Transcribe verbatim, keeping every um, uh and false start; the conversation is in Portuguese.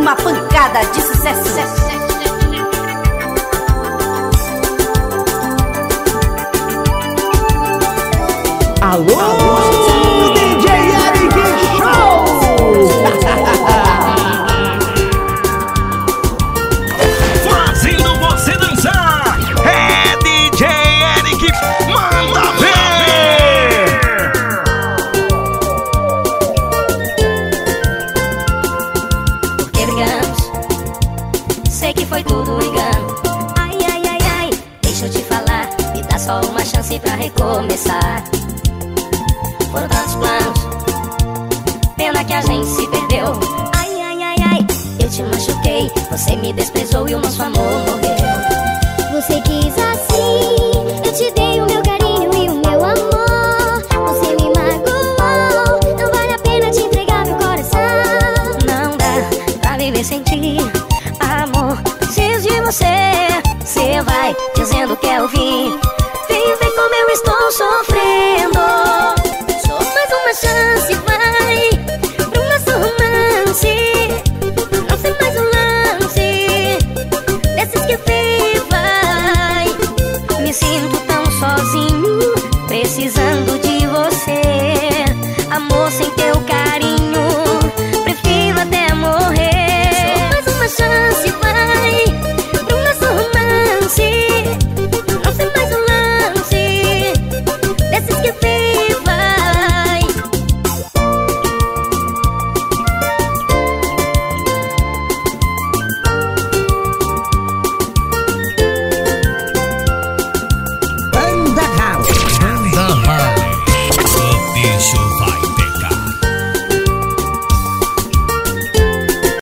uma pancada de sucesso. Alô, Alô D J Eric Show! Fazendo você dançar, é D J Eric, manda ver! Porque brigamos, sei que foi tudo engano. Ai, ai, ai, ai, deixa eu te falar, me dá só uma chance pra recomeçar. Foram tantos planos, pena que a gente se perdeu. Ai, ai, ai, ai, eu te machuquei, você me desprezou e o nosso amor morreu. Você quis assim, eu te dei o meu carinho e o meu amor. Você me magoou, não vale a pena te entregar meu coração. Não dá pra viver sem ti, amor, preciso de você. Você vai dizer